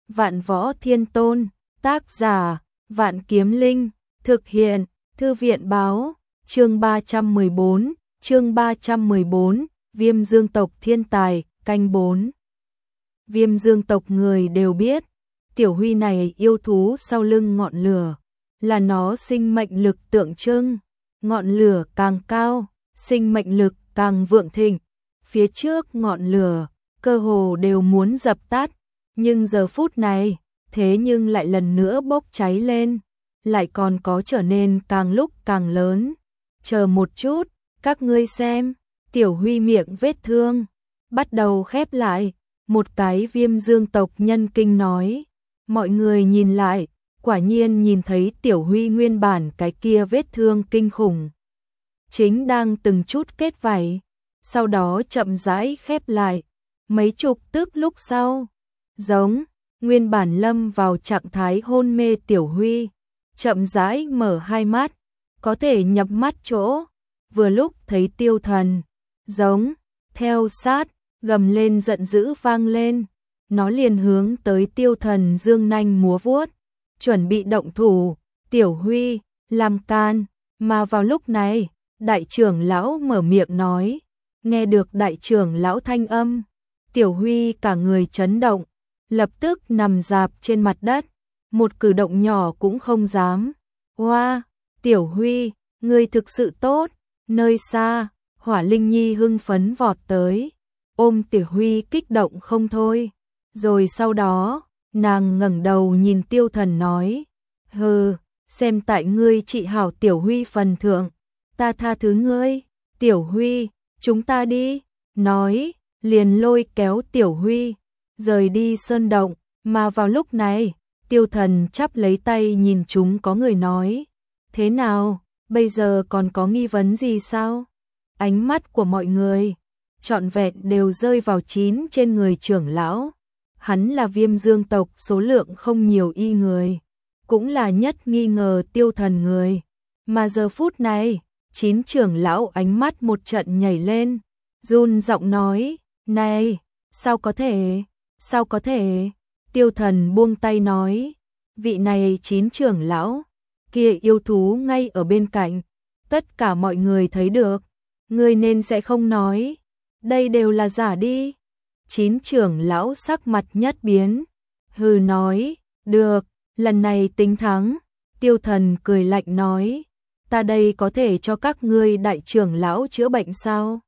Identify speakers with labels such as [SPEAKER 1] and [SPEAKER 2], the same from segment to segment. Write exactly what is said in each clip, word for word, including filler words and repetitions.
[SPEAKER 1] Vạn Võ Thiên Tôn, tác giả, Vạn Kiếm Linh, thực hiện, Thư viện báo, chương ba trăm mười bốn, chương ba trăm mười bốn, Viêm Dương tộc thiên tài, canh bốn. Viêm Dương tộc người đều biết, Tiểu Huy này yêu thú sau lưng ngọn lửa, là nó sinh mệnh lực tượng trưng, ngọn lửa càng cao, sinh mệnh lực càng vượng thịnh. Phía trước ngọn lửa, cơ hồ đều muốn dập tắt, nhưng giờ phút này, thế nhưng lại lần nữa bốc cháy lên, lại còn có trở nên càng lúc càng lớn. Chờ một chút, các ngươi xem, Tiểu Huy miệng vết thương bắt đầu khép lại, một cái Viêm Dương tộc nhân kinh nói. Mọi người nhìn lại, quả nhiên nhìn thấy Tiểu Huy nguyên bản cái kia vết thương kinh khủng, chính đang từng chút kết vảy, sau đó chậm rãi khép lại. Mấy chục tức lúc sau, giống nguyên bản lâm vào trạng thái hôn mê Tiểu Huy, chậm rãi mở hai mắt, có thể nhập mắt chỗ, vừa lúc thấy Tiêu Thần, giống, theo sát, gầm lên giận dữ vang lên, nó liền hướng tới Tiêu Thần dương nanh múa vuốt, chuẩn bị động thủ. Tiểu Huy, làm can, mà vào lúc này, đại trưởng lão mở miệng nói. Nghe được đại trưởng lão thanh âm, Tiểu Huy cả người chấn động, lập tức nằm rạp trên mặt đất, một cử động nhỏ cũng không dám. Hoa, Tiểu Huy, ngươi thực sự tốt. Nơi xa, Hỏa Linh Nhi hưng phấn vọt tới, ôm Tiểu Huy kích động không thôi. Rồi sau đó, nàng ngẩng đầu nhìn Tiêu Thần nói, hừ, xem tại ngươi trị hảo Tiểu Huy phần thượng, ta tha thứ ngươi. Tiểu Huy, chúng ta đi, nói, liền lôi kéo Tiểu Huy, rời đi sơn động. Mà vào lúc này, Tiêu Thần chắp lấy tay nhìn chúng có người nói, thế nào, bây giờ còn có nghi vấn gì sao? Ánh mắt của mọi người, trọn vẹn đều rơi vào chín trên người trưởng lão. Hắn là Viêm Dương tộc số lượng không nhiều y người, cũng là nhất nghi ngờ Tiêu Thần người. Mà giờ phút này, chín trưởng lão ánh mắt một trận nhảy lên, run giọng nói, này, sao có thể, sao có thể? Tiêu Thần buông tay nói, vị này chín trưởng lão, kia yêu thú ngay ở bên cạnh, tất cả mọi người thấy được, ngươi nên sẽ không nói, đây đều là giả đi. Chín trưởng lão sắc mặt nhất biến, hừ nói, được, lần này tính thắng. Tiêu Thần cười lạnh nói, ta đây có thể cho các ngươi đại trưởng lão chữa bệnh sao?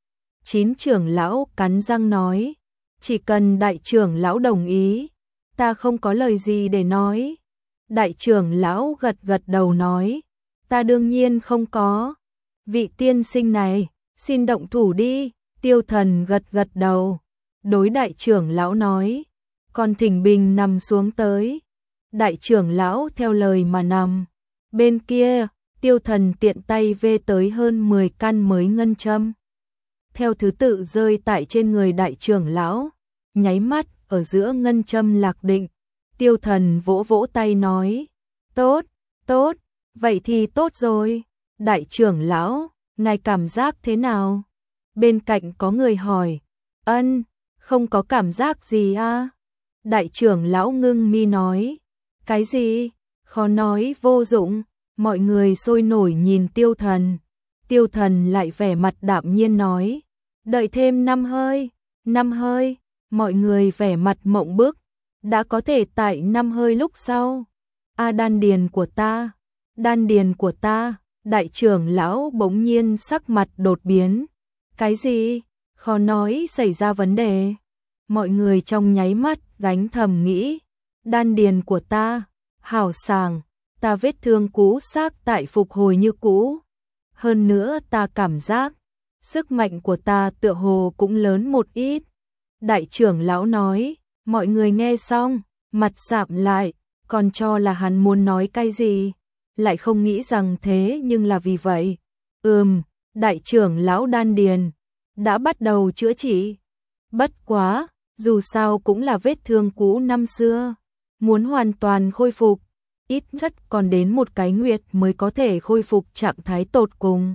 [SPEAKER 1] Chín trưởng lão cắn răng nói, chỉ cần đại trưởng lão đồng ý, ta không có lời gì để nói. Đại trưởng lão gật gật đầu nói, ta đương nhiên không có. Vị tiên sinh này, xin động thủ đi. Tiêu Thần gật gật đầu, đối đại trưởng lão nói, còn thỉnh bình nằm xuống tới. Đại trưởng lão theo lời mà nằm. Bên kia, Tiêu Thần tiện tay vê tới hơn mười căn mới ngân châm, theo thứ tự rơi tại trên người đại trưởng lão, nháy mắt ở giữa ngân châm lạc định. Tiêu Thần vỗ vỗ tay nói, tốt, tốt, vậy thì tốt rồi. Đại trưởng lão, ngài cảm giác thế nào? Bên cạnh có người hỏi, ân, không có cảm giác gì à? Đại trưởng lão ngưng mi nói, cái gì? Khó nói vô dụng. Mọi người sôi nổi nhìn Tiêu Thần. Tiêu Thần lại vẻ mặt đạm nhiên nói, đợi thêm năm hơi, năm hơi. Mọi người vẻ mặt mộng bức, đã có thể tại năm hơi lúc sau. A đan điền của ta, đan điền của ta. Đại trưởng lão bỗng nhiên sắc mặt đột biến. Cái gì? Khó nói xảy ra vấn đề. Mọi người trong nháy mắt gánh thầm nghĩ, đan điền của ta, hảo sàng, ta vết thương cũ xác tại phục hồi như cũ. Hơn nữa ta cảm giác, sức mạnh của ta tựa hồ cũng lớn một ít. Đại trưởng lão nói, mọi người nghe xong, mặt sạm lại, còn cho là hắn muốn nói cái gì, lại không nghĩ rằng thế nhưng là vì vậy. Ừm, đại trưởng lão đan điền đã bắt đầu chữa trị. Bất quá, dù sao cũng là vết thương cũ năm xưa, muốn hoàn toàn khôi phục, ít nhất còn đến một cái nguyệt mới có thể khôi phục trạng thái tột cùng.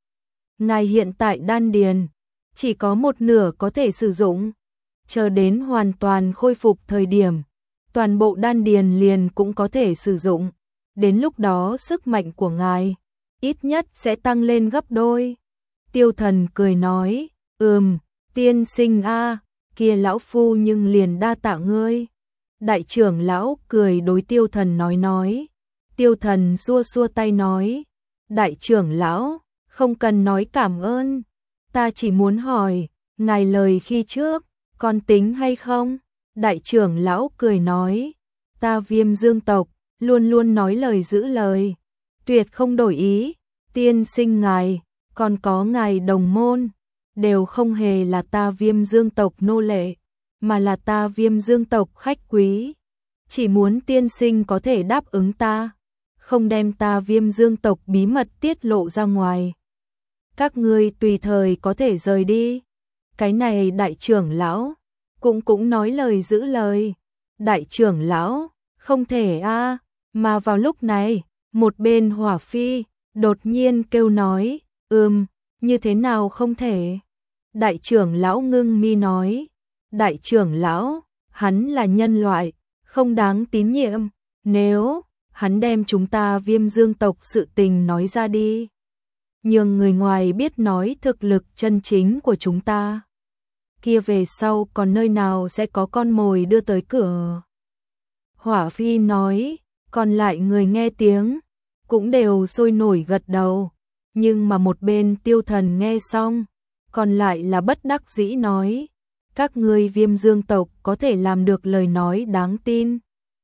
[SPEAKER 1] Ngài hiện tại đan điền chỉ có một nửa có thể sử dụng, chờ đến hoàn toàn khôi phục thời điểm, toàn bộ đan điền liền cũng có thể sử dụng. Đến lúc đó sức mạnh của ngài ít nhất sẽ tăng lên gấp đôi. Tiêu Thần cười nói, ừm, tiên sinh a, kia lão phu nhưng liền đa tạ ngươi. Đại trưởng lão cười đối Tiêu Thần nói nói. Tiêu Thần xua xua tay nói, đại trưởng lão, không cần nói cảm ơn. Ta chỉ muốn hỏi, ngài lời khi trước, còn tính hay không? Đại trưởng lão cười nói, ta Viêm Dương tộc, luôn luôn nói lời giữ lời, tuyệt không đổi ý. Tiên sinh ngài, còn có ngài đồng môn, đều không hề là ta Viêm Dương tộc nô lệ, mà là ta Viêm Dương tộc khách quý. Chỉ muốn tiên sinh có thể đáp ứng ta, không đem ta Viêm Dương tộc bí mật tiết lộ ra ngoài, các ngươi tùy thời có thể rời đi. Cái này đại trưởng lão cũng cũng nói lời giữ lời. Đại trưởng lão, không thể a. Mà vào lúc này, một bên Hỏa Phi đột nhiên kêu nói, ừm, như thế nào không thể? Đại trưởng lão ngưng mi nói, đại trưởng lão, hắn là nhân loại, không đáng tín nhiệm, nếu hắn đem chúng ta Viêm Dương tộc sự tình nói ra đi, nhường người ngoài biết nói thực lực chân chính của chúng ta, kia về sau còn nơi nào sẽ có con mồi đưa tới cửa. Hỏa Phi nói, còn lại người nghe tiếng cũng đều sôi nổi gật đầu, nhưng mà một bên Tiêu Thần nghe xong, còn lại là bất đắc dĩ nói, các ngươi Viêm Dương tộc có thể làm được lời nói đáng tin,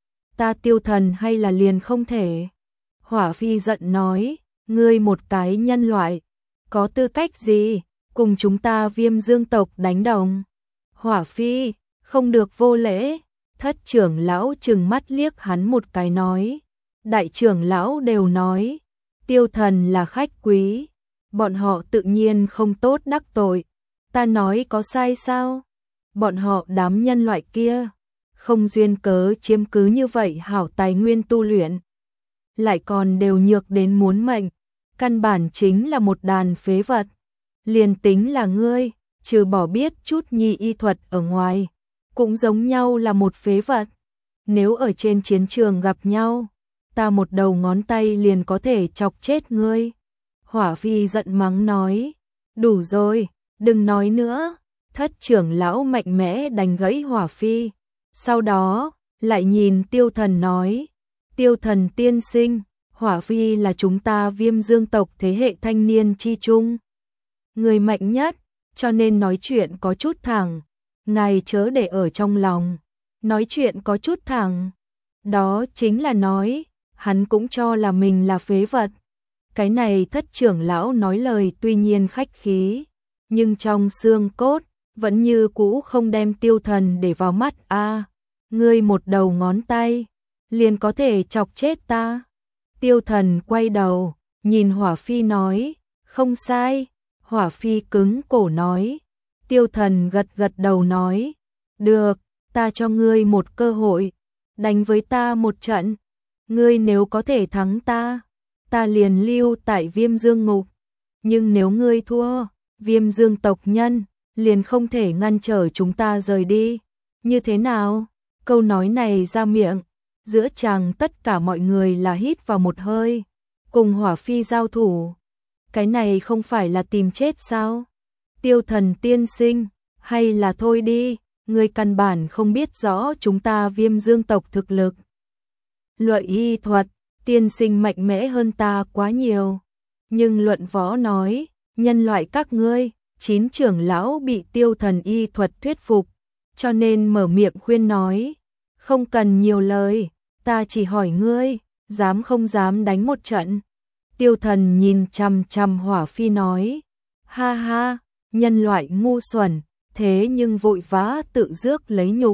[SPEAKER 1] ta Tiêu Thần hay là liền không thể. Hỏa Phi giận nói, ngươi một cái nhân loại, có tư cách gì cùng chúng ta Viêm Dương tộc đánh đồng? Hỏa Phi, không được vô lễ. Thất trưởng lão trừng mắt liếc hắn một cái nói, đại trưởng lão đều nói, Tiêu Thần là khách quý, bọn họ tự nhiên không tốt đắc tội, ta nói có sai sao? Bọn họ đám nhân loại kia, không duyên cớ chiếm cứ như vậy hảo tài nguyên tu luyện, lại còn đều nhược đến muốn mệnh, căn bản chính là một đàn phế vật. Liền tính là ngươi, trừ bỏ biết chút nhi y thuật ở ngoài, cũng giống nhau là một phế vật. Nếu ở trên chiến trường gặp nhau, ta một đầu ngón tay liền có thể chọc chết ngươi. Hỏa Phi giận mắng nói, đủ rồi, đừng nói nữa. Thất trưởng lão mạnh mẽ đánh gãy Hỏa Phi, sau đó lại nhìn Tiêu Thần nói, Tiêu Thần tiên sinh, Hỏa Phi là chúng ta Viêm Dương tộc thế hệ thanh niên chi trung, người mạnh nhất, cho nên nói chuyện có chút thẳng, ngài chớ để ở trong lòng. Nói chuyện có chút thẳng, đó chính là nói, hắn cũng cho là mình là phế vật. Cái này thất trưởng lão nói lời tuy nhiên khách khí, nhưng trong xương cốt, vẫn như cũ không đem Tiêu Thần để vào mắt a. À, ngươi một đầu ngón tay, liền có thể chọc chết ta. Tiêu Thần quay đầu, nhìn Hỏa Phi nói, không sai. Hỏa Phi cứng cổ nói. Tiêu Thần gật gật đầu nói, được, ta cho ngươi một cơ hội, đánh với ta một trận. Ngươi nếu có thể thắng ta, ta liền lưu tại Viêm Dương ngục. Nhưng nếu ngươi thua, Viêm Dương tộc nhân liền không thể ngăn trở chúng ta rời đi. Như thế nào? Câu nói này ra miệng, giữa chàng tất cả mọi người là hít vào một hơi, cùng Hỏa Phi giao thủ. Cái này không phải là tìm chết sao? Tiêu Thần tiên sinh, hay là thôi đi, ngươi căn bản không biết rõ chúng ta Viêm Dương tộc thực lực. Luận y thuật, tiên sinh mạnh mẽ hơn ta quá nhiều. Nhưng luận võ nói, nhân loại các ngươi, chín trưởng lão bị Tiêu Thần y thuật thuyết phục, cho nên mở miệng khuyên nói, không cần nhiều lời, ta chỉ hỏi ngươi, dám không dám đánh một trận. Tiêu Thần nhìn chằm chằm Hỏa Phi nói, ha ha, nhân loại ngu xuẩn, thế nhưng vội vã tự rước lấy nhục.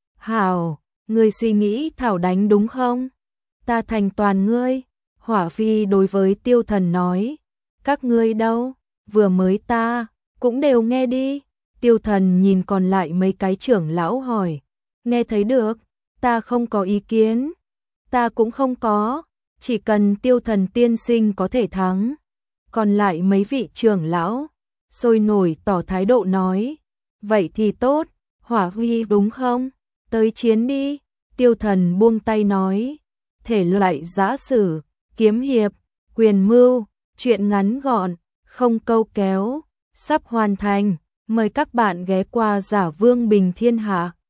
[SPEAKER 1] Hảo, ngươi suy nghĩ thảo đánh đúng không? Ta thành toàn ngươi. Hỏa Phi đối với Tiêu Thần nói, các ngươi đâu, vừa mới ta, cũng đều nghe đi. Tiêu Thần nhìn còn lại mấy cái trưởng lão hỏi, nghe thấy được, ta không có ý kiến, ta cũng không có, chỉ cần Tiêu Thần tiên sinh có thể thắng. Còn lại mấy vị trưởng lão sôi nổi tỏ thái độ nói, vậy thì tốt, Hỏa Phi đúng không? Tới chiến đi. Tiêu Thần buông tay nói, thể loại giã sử, kiếm hiệp, quyền mưu, truyện ngắn gọn, không câu kéo, sắp hoàn thành, mời các bạn ghé qua Giả Vương Bình Thiên Hạ.